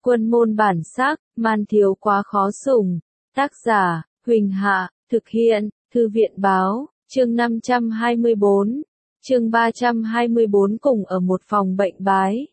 Quân môn bản sắc, man thiếu quá khó sủng. Tác giả, Huỳnh Hạ, thực hiện, Thư viện báo, chương 524, chương 324 cùng ở một phòng bệnh bái.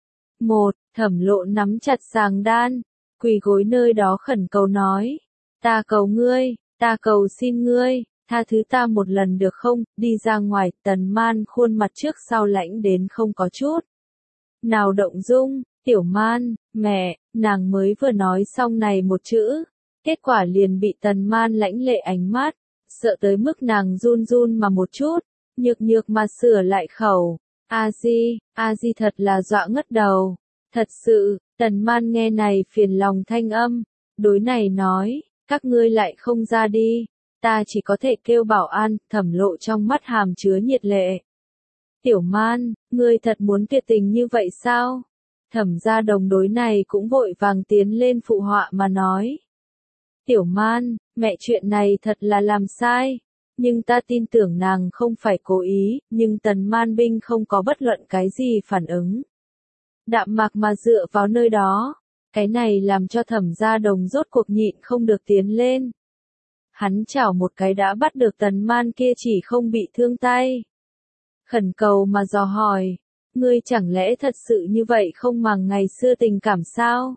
1. Thẩm Lộ nắm chặt sàng đan, quỳ gối nơi đó khẩn cầu nói. Ta cầu ngươi, ta cầu xin ngươi, tha thứ ta một lần được không, đi ra ngoài. Tần Man khuôn mặt trước sau lãnh đến không có chút nào động dung. Tiểu Man, mẹ, nàng mới vừa nói xong này một chữ, kết quả liền bị Tần Man lãnh lệ ánh mắt, sợ tới mức nàng run run mà một chút, nhược nhược mà sửa lại khẩu. A Di thật là dọa ngất đầu. Thật sự, Tần Man nghe này phiền lòng thanh âm, đối này nói, các ngươi lại không ra đi, ta chỉ có thể kêu bảo an. Thẩm Lộ trong mắt hàm chứa nhiệt lệ. Tiểu Man, ngươi thật muốn tuyệt tình như vậy sao? Thẩm Gia Đồng đối này cũng vội vàng tiến lên phụ họa mà nói. Tiểu Man, mẹ chuyện này thật là làm sai, nhưng ta tin tưởng nàng không phải cố ý. Nhưng Tần Man Binh không có bất luận cái gì phản ứng, đạm mạc mà dựa vào nơi đó. Cái này làm cho Thẩm Gia Đồng rốt cuộc nhịn không được tiến lên. Hắn chảo một cái đã bắt được Tần Man kia chỉ không bị thương tay. Khẩn cầu mà dò hỏi, ngươi chẳng lẽ thật sự như vậy không màng ngày xưa tình cảm sao?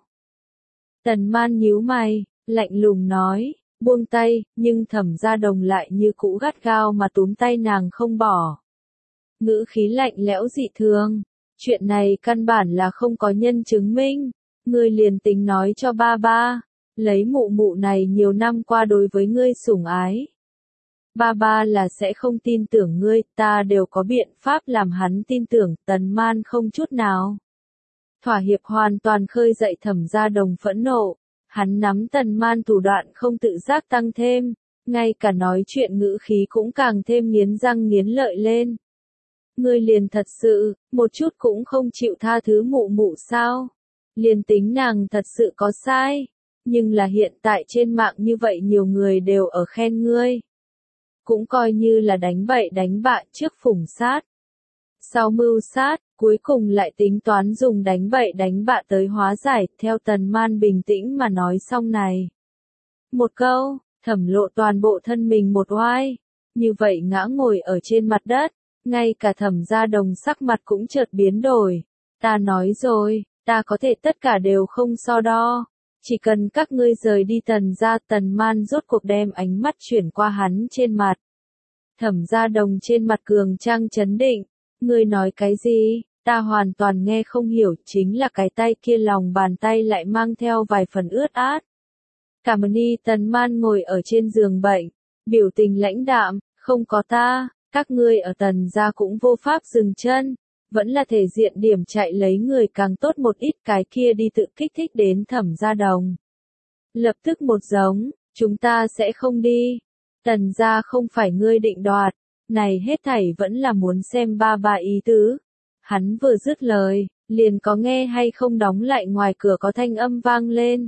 Tần Man nhíu mày, lạnh lùng nói, buông tay. Nhưng Thẩm Gia Đồng lại như cũ gắt gao mà túm tay nàng không bỏ. Ngữ khí lạnh lẽo dị thường, chuyện này căn bản là không có nhân chứng minh, ngươi liền tính nói cho ba ba, lấy mụ mụ này nhiều năm qua đối với ngươi sủng ái, ba ba là sẽ không tin tưởng ngươi. Ta đều có biện pháp làm hắn tin tưởng. Tần Man không chút nào thỏa hiệp, hoàn toàn khơi dậy Thẩm Gia Đồng phẫn nộ. Hắn nắm Tần Man thủ đoạn không tự giác tăng thêm, ngay cả nói chuyện ngữ khí cũng càng thêm nghiến răng nghiến lợi lên. Ngươi liền thật sự, một chút cũng không chịu tha thứ mụ mụ sao? Liền tính nàng thật sự có sai, nhưng là hiện tại trên mạng như vậy nhiều người đều ở khen ngươi, cũng coi như là đánh bậy đánh bạ, trước phủng sát, sau mưu sát, cuối cùng lại tính toán dùng đánh bậy đánh bạ tới hóa giải. Theo Tần Man bình tĩnh mà nói xong này một câu, Thẩm Lộ toàn bộ thân mình một oai, như vậy ngã ngồi ở trên mặt đất. Ngay cả Thẩm Gia Đồng sắc mặt cũng chợt biến đổi. Ta nói rồi, ta có thể tất cả đều không so đo, chỉ cần các ngươi rời đi Tần gia. Tần Man rốt cuộc đem ánh mắt chuyển qua hắn trên mặt. Thẩm Gia Đồng trên mặt cường trang chấn định. Ngươi nói cái gì? Ta hoàn toàn nghe không hiểu. Chính là cái tay kia lòng bàn tay lại mang theo vài phần ướt át. Cảm ơn y. Tần Man ngồi ở trên giường bệnh, biểu tình lãnh đạm, không có ta, các ngươi ở Tần gia cũng vô pháp dừng chân, vẫn là thể diện điểm chạy lấy người càng tốt một ít. Cái kia đi tự kích thích đến Thẩm Gia Đồng lập tức một giống, chúng ta sẽ không đi. Tần gia không phải ngươi định đoạt, này hết thảy vẫn là muốn xem ba ba ý tứ. Hắn vừa dứt lời, liền có nghe hay không đóng lại ngoài cửa có thanh âm vang lên.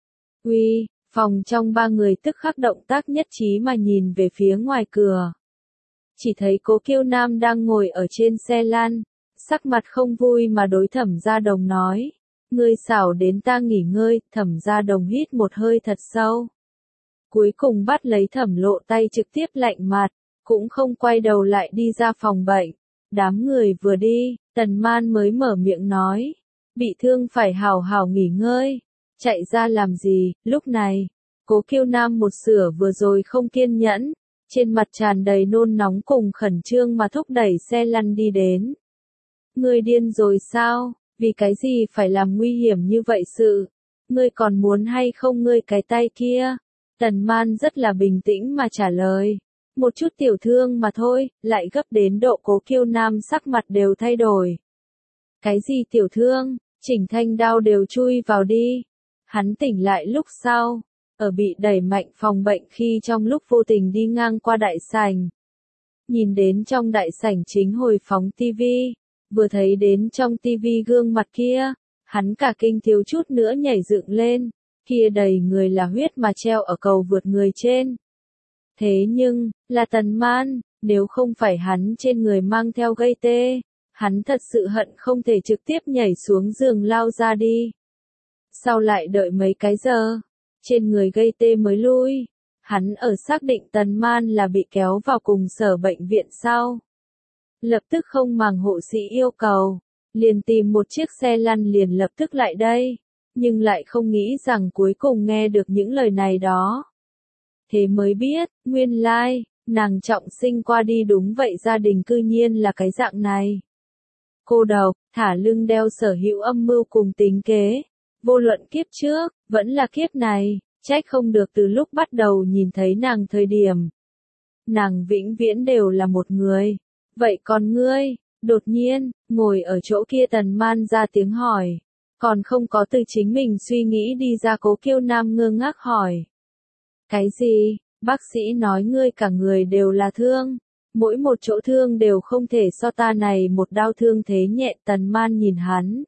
Uy, phòng trong ba người tức khắc động tác nhất trí mà nhìn về phía ngoài cửa. Chỉ thấy Cố Kiêu Nam đang ngồi ở trên xe lăn, sắc mặt không vui mà đối Thẩm Gia Đồng nói. Ngươi xảo đến ta nghỉ ngơi. Thẩm Gia Đồng hít một hơi thật sâu, cuối cùng bắt lấy Thẩm Lộ tay trực tiếp lạnh mặt, cũng không quay đầu lại đi ra phòng bệnh. Đám người vừa đi, Tần Man mới mở miệng nói, bị thương phải hào hào nghỉ ngơi, chạy ra làm gì? Lúc này, Cố Kiêu Nam một sửa vừa rồi không kiên nhẫn, trên mặt tràn đầy nôn nóng cùng khẩn trương mà thúc đẩy xe lăn đi đến. Ngươi điên rồi sao? Vì cái gì phải làm nguy hiểm như vậy sự? Ngươi còn muốn hay không ngươi cái tay kia? Tần Man rất là bình tĩnh mà trả lời. Một chút tiểu thương mà thôi. Lại gấp đến độ Cố Kiêu Nam sắc mặt đều thay đổi. Cái gì tiểu thương? Chỉnh thanh đao đều chui vào đi. Hắn tỉnh lại lúc sau, ở bị đẩy mạnh phòng bệnh khi trong lúc vô tình đi ngang qua đại sảnh. Nhìn đến trong đại sảnh chính hồi phóng tivi, vừa thấy đến trong tivi gương mặt kia, hắn cả kinh thiếu chút nữa nhảy dựng lên. Kia đầy người là huyết mà treo ở cầu vượt người trên. Thế nhưng, là Tần Man, nếu không phải hắn trên người mang theo gây tê, hắn thật sự hận không thể trực tiếp nhảy xuống giường lao ra đi. Sau lại đợi mấy cái giờ, trên người gây tê mới lui. Hắn ở xác định Tần Man là bị kéo vào cùng sở bệnh viện sau. Lập tức không màng hộ sĩ yêu cầu, liền tìm một chiếc xe lăn liền lập tức lại đây. Nhưng lại không nghĩ rằng cuối cùng nghe được những lời này đó. Thế mới biết, nguyên lai, nàng trọng sinh qua đi đúng vậy gia đình cư nhiên là cái dạng này. Cô độc, thả lưng đeo sở hữu âm mưu cùng tính kế. Vô luận kiếp trước, vẫn là kiếp này, trách không được từ lúc bắt đầu nhìn thấy nàng thời điểm. Nàng vĩnh viễn đều là một người. Vậy còn ngươi, đột nhiên, ngồi ở chỗ kia Tần Man ra tiếng hỏi. Còn không có từ chính mình suy nghĩ đi ra Cố Kiêu Nam ngơ ngác hỏi. Cái gì? Bác sĩ nói ngươi cả người đều là thương. Mỗi một chỗ thương đều không thể so ta này một đau thương thế nhẹ. Tần Man nhìn hắn.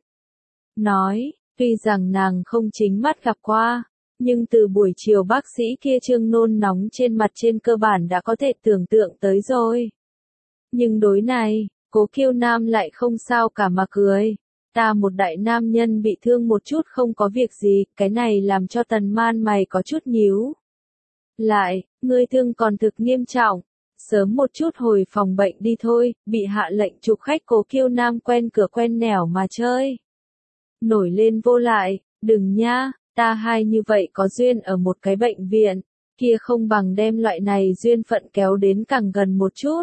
Nói, tuy rằng nàng không chính mắt gặp qua. Nhưng từ buổi chiều bác sĩ kia trương nôn nóng trên mặt trên cơ bản đã có thể tưởng tượng tới rồi. Nhưng đối này, Cố Kiêu Nam lại không sao cả mà cười. Ta một đại nam nhân bị thương một chút không có việc gì, cái này làm cho Tần Man mày có chút nhíu. Lại, ngươi thương còn thực nghiêm trọng, sớm một chút hồi phòng bệnh đi thôi, bị hạ lệnh chụp khách. Cố Kiêu Nam quen cửa quen nẻo mà chơi. Nổi lên vô lại, đừng nha, ta hai như vậy có duyên ở một cái bệnh viện, kia không bằng đem loại này duyên phận kéo đến càng gần một chút.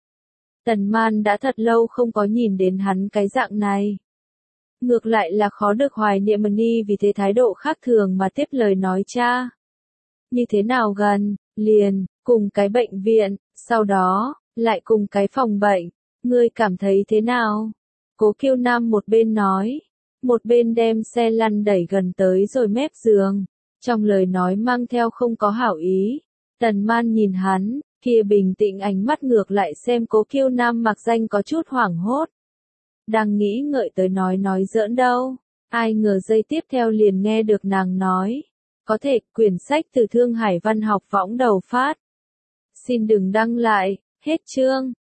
Tần Man đã thật lâu không có nhìn đến hắn cái dạng này. Ngược lại là khó được hoài niệm Mani vì thế thái độ khác thường mà tiếp lời nói cha. Như thế nào gần, liền, cùng cái bệnh viện, sau đó, lại cùng cái phòng bệnh, ngươi cảm thấy thế nào? Cố Kiêu Nam một bên nói, một bên đem xe lăn đẩy gần tới rồi mép giường, trong lời nói mang theo không có hảo ý. Tần Man nhìn hắn, kia bình tĩnh ánh mắt ngược lại xem Cố Kiêu Nam mặc danh có chút hoảng hốt. Đang nghĩ ngợi tới nói giỡn đâu, ai ngờ giây tiếp theo liền nghe được nàng nói. Có thể, quyển sách từ Thương Hải Văn học võng đầu phát. Xin đừng đăng lại, hết chương.